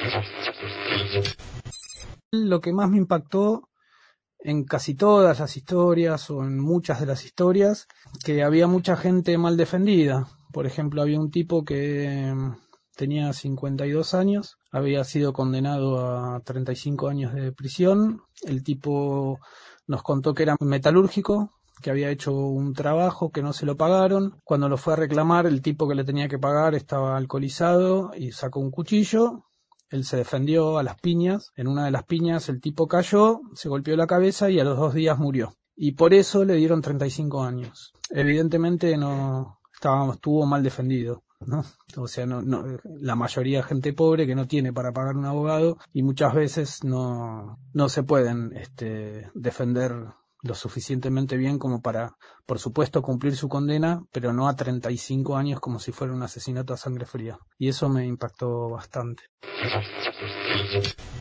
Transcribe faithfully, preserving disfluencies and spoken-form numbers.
Lo que más me impactó en casi todas las historias o en muchas de las historias, que había mucha gente mal defendida. Por ejemplo, había un tipo que tenía cincuenta y dos años, había sido condenado a treinta y cinco años de prisión. El tipo nos contó que era metalúrgico, que había hecho un trabajo que no se lo pagaron. Cuando lo fue a reclamar, el tipo que le tenía que pagar estaba alcoholizado y sacó un cuchillo. Él se defendió a las piñas. En una de las piñas el tipo cayó, se golpeó la cabeza y a los dos días murió. Y por eso le dieron treinta y cinco años. Evidentemente no estaba, estuvo mal defendido, ¿no? O sea, no, no, la mayoría de gente pobre que no tiene para pagar un abogado y muchas veces no, no se pueden este, defender lo suficientemente bien como para, por supuesto, cumplir su condena, pero no a treinta y cinco años como si fuera un asesinato a sangre fría. Y eso me impactó bastante.